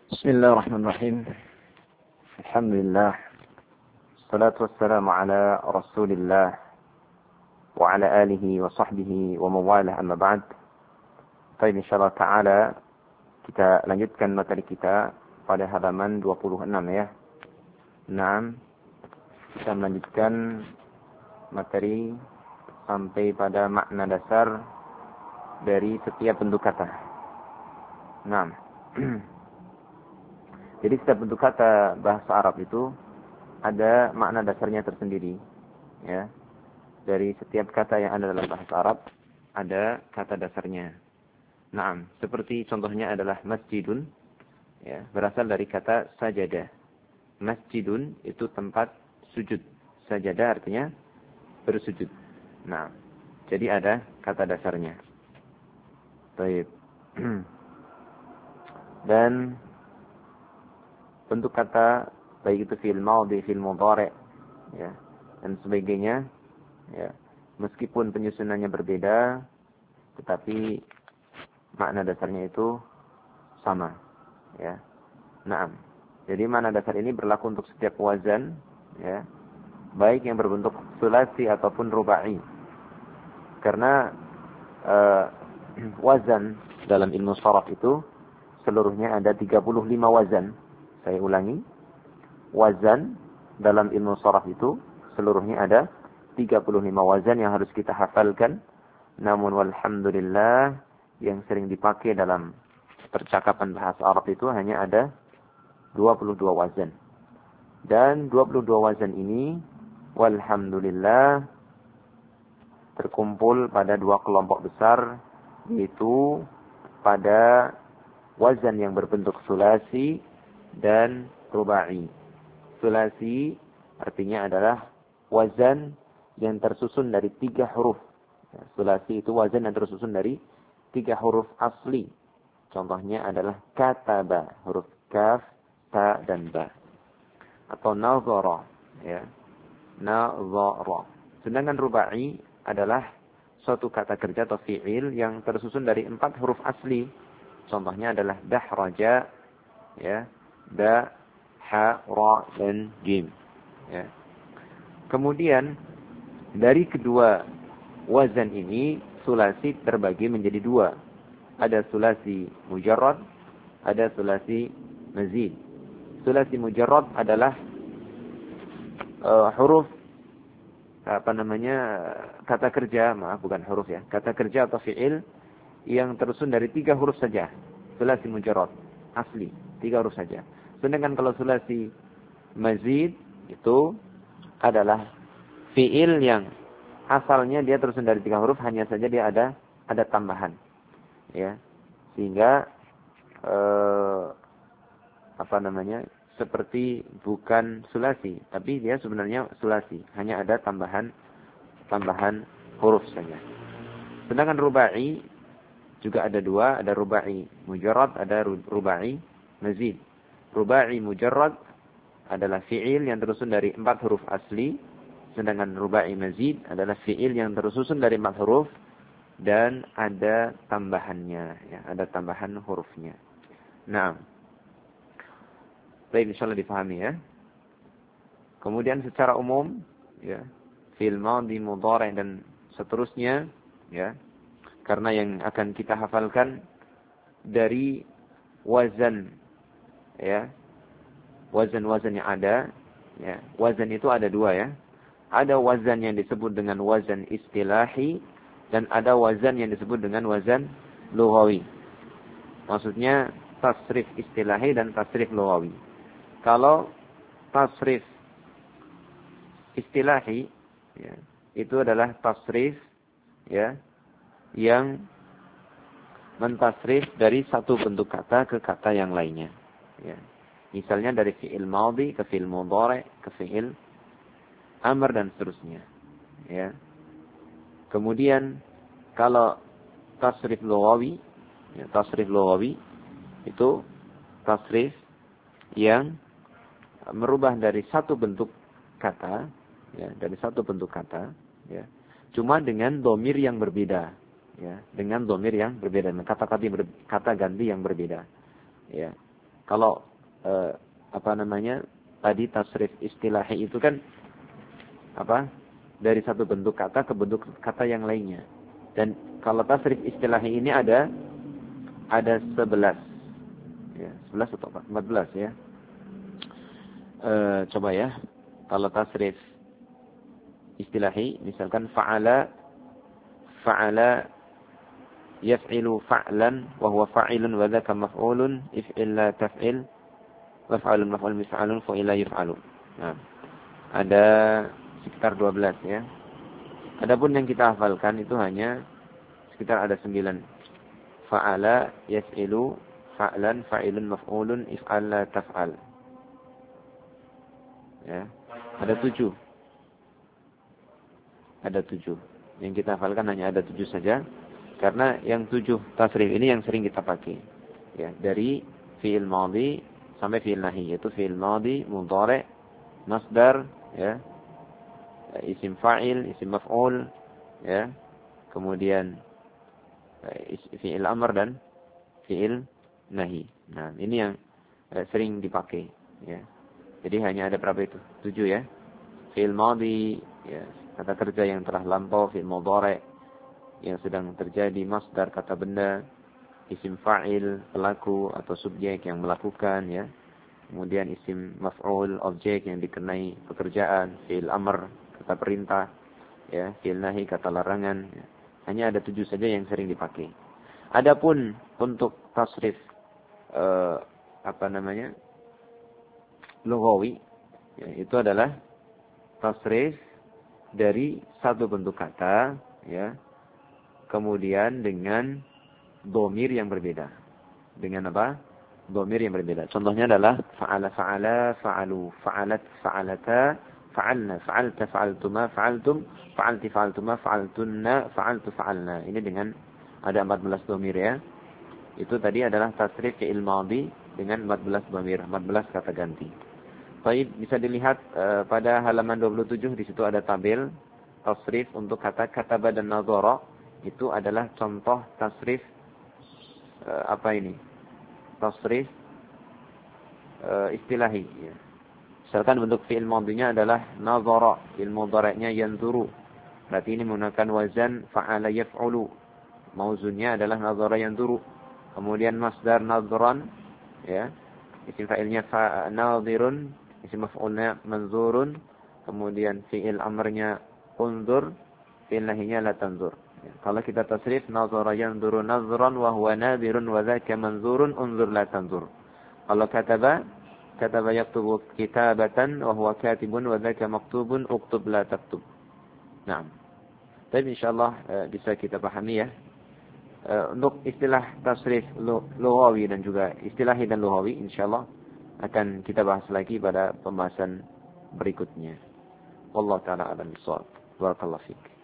بسم الله الرحمن الرحيم. الحمد لله والصلاة والسلام على رسول الله وعلى آله وصحبه ومواله أما بعد. Baik, insyaallah ta'ala kita lanjutkan materi kita pada halaman 26 ya. 6. Kita melanjutkan materi sampai pada makna dasar dari setiap bentuk kata. 6. Jadi setiap bentuk kata bahasa Arab itu ada makna dasarnya tersendiri, ya. Dari setiap kata yang ada dalam bahasa Arab ada kata dasarnya. Naam, seperti contohnya adalah masjidun, ya, berasal dari kata sajadah. Masjidun itu tempat sujud. Sajadah artinya bersujud. Nah, jadi ada kata dasarnya. Baik. Dan bentuk kata baik itu fi'il madhi, fi'il mudhari', ya, dan sebagainya, ya, meskipun penyusunannya berbeda, tetapi makna dasarnya itu sama, ya. Naam. Jadi makna dasar ini berlaku untuk setiap wazan, ya, baik yang berbentuk sulasi ataupun rubai. Karena wazan dalam ilmu sharaf itu seluruhnya ada 35 wazan. Saya ulangi, wazan dalam ilmu sharaf itu seluruhnya ada 35 wazan yang harus kita hafalkan. Namun walhamdulillah yang sering dipakai dalam percakapan bahasa Arab itu hanya ada 22 wazan. Dan 22 wazan ini walhamdulillah terkumpul pada dua kelompok besar, yaitu pada wazan yang berbentuk sulasi dan rubai. Sulasi artinya adalah wazan yang tersusun dari 3 huruf. Sulasi itu wazan yang tersusun dari 3 huruf asli. Contohnya adalah kataba, huruf kaf, ta, dan ba. Atau nazara, ya. Nazara. Sedangkan rubai adalah suatu kata kerja atau fi'il yang tersusun dari 4 huruf asli. Contohnya adalah dahraja, ya. Da, ha, ra, dan jim. Ya. Kemudian dari kedua wazan ini sulasi terbagi menjadi 2. Ada sulasi mujarrad, ada sulasi mazid. Sulasi mujarrad adalah huruf kata kerja, bukan huruf ya, kata kerja atau fi'il yang tersusun dari 3 huruf saja. Sulasi mujarrad asli 3 huruf saja. Sedangkan kalau sulasi mazid itu adalah fi'il yang asalnya dia tersusun dari 3 huruf, hanya saja dia ada tambahan, ya, sehingga seperti bukan sulasi, tapi dia sebenarnya sulasi, hanya ada tambahan huruf saja. Sedangkan rubai juga ada 2, ada rubai mujarrad, ada rubai mazid. Rubai mujarrad adalah fi'il yang tersusun dari 4 huruf asli, sedangkan rubai mazid adalah fi'il yang tersusun dari 4 huruf dan ada tambahannya, ya, ada tambahan hurufnya. Nah, baik, insyaallah difahami ya. Kemudian secara umum, ya, fi'il madhi, mudhari' dan seterusnya, ya, karena yang akan kita hafalkan dari wazan, ya, wazan-wazan yang ada, ya, wazan itu ada 2 ya. Ada wazan yang disebut dengan wazan istilahi dan ada wazan yang disebut dengan wazan lughawi. Maksudnya tasrif istilahi dan tasrif lughawi. Kalau tasrif istilahi, ya, itu adalah tasrif, ya, yang mentasrif dari satu bentuk kata ke kata yang lainnya, ya. Misalnya dari fi'il madhi ke fi'il mudhari' ke fi'il amr dan seterusnya, ya. Kemudian kalau tasrif lughawi, ya, tasrif lughawi itu tasrif yang merubah dari satu bentuk kata, ya, dari satu bentuk kata, ya, cuma dengan dhamir yang berbeda, ya, dengan dhamir yang berbeda, dengan kata ganti yang berbeda, ya. Kalau tadi tasrif istilahi itu kan dari satu bentuk kata ke bentuk kata yang lainnya. Dan kalau tasrif istilahi ini ada 11. Ya, 11 atau 14 ya. Coba ya. Kalau tasrif istilahi, misalkan fa'ala yaf'ilu fa'lan wa huwa fa'ilun wa dzaka maf'ulun if'il la taf'il wa fa'alun maf'ul mif'alun fa'ila yuf'alu. Nah, ada sekitar 12 ya. Adapun yang kita hafalkan itu hanya sekitar ada 9. Fa'ala yaf'ilu fa'lan fa'ilun maf'ulun if'al la taf'al. Ya, ada 7. Ada 7. Yang kita hafalkan hanya ada 7 saja. Karena yang 7 tasrif ini yang sering kita pakai. Ya, dari fi'il madhi sampai fi'il nahi, yaitu fi'il madhi, mudhari', masdar, ya, isim fa'il, isim maf'ul, ya, kemudian fi'il amr dan fi'il nahi. Nah, ini yang sering dipakai, ya. Jadi hanya ada berapa itu? 7 ya. Fi'il madhi, ya, kata kerja yang telah lampau, fi'il mudhari' yang sedang terjadi, masdar kata benda, isim fa'il pelaku atau subjek yang melakukan, ya. Kemudian isim maf'ul objek yang dikenai pekerjaan, fi'il amr kata perintah, ya, fi'il nahi kata larangan. Ya. Hanya ada 7 saja yang sering dipakai. Adapun untuk tasrif lughawi, ya, itu adalah tasrif dari satu bentuk kata, ya, kemudian dengan dhamir yang berbeda. Dengan apa? Dhamir yang berbeda. Contohnya adalah fa'ala fa'ala fa'alu, fa'alat fa'alata, fa'alna, fa'alta fa'altuma, fa'altum, fa'alti fa'altuma, fa'altunna, fa'altu fa'alna. Ini dengan ada 14 dhamir ya. Itu tadi adalah tasrif fi'il madhi dengan 14 dhamir, 14 kata ganti. Baik, bisa dilihat pada halaman 27 di situ ada tabel tasrif untuk kata kataba dan nadhara. Itu adalah contoh tasrif tasrif istilahi, ya. Misalkan bentuk fi'il madhinya adalah nadhara, fi'il mudhari'nya yanzuru. Berarti ini menggunakan wazan fa'ala yaf'ulu. Mauzunnya adalah nadhara yanzuru. Kemudian masdar nadhran, ya. Isim fa'ilnya nadhirun, isim maf'ulnya manzurun. Kemudian fi'il amrnya unzur, fi'il nahinya la tanzur. Kalau kita tasrif nazara yanzuru nazran wa huwa nadhirun wa dzaka manzurun unzur la tanzur. Kalau kataba yaktubu kitabatan wa huwa katibun wa dzaka maktubun uktub la taktub. Naam. Tapi insyaallah bisa kita pahami ya. Untuk istilah tasrif lughawi dan juga istilahi dan lughawi insyaallah akan kita bahas lagi pada pembahasan berikutnya. Wallahu taala a'lam bissawab. Barakallahu fiik.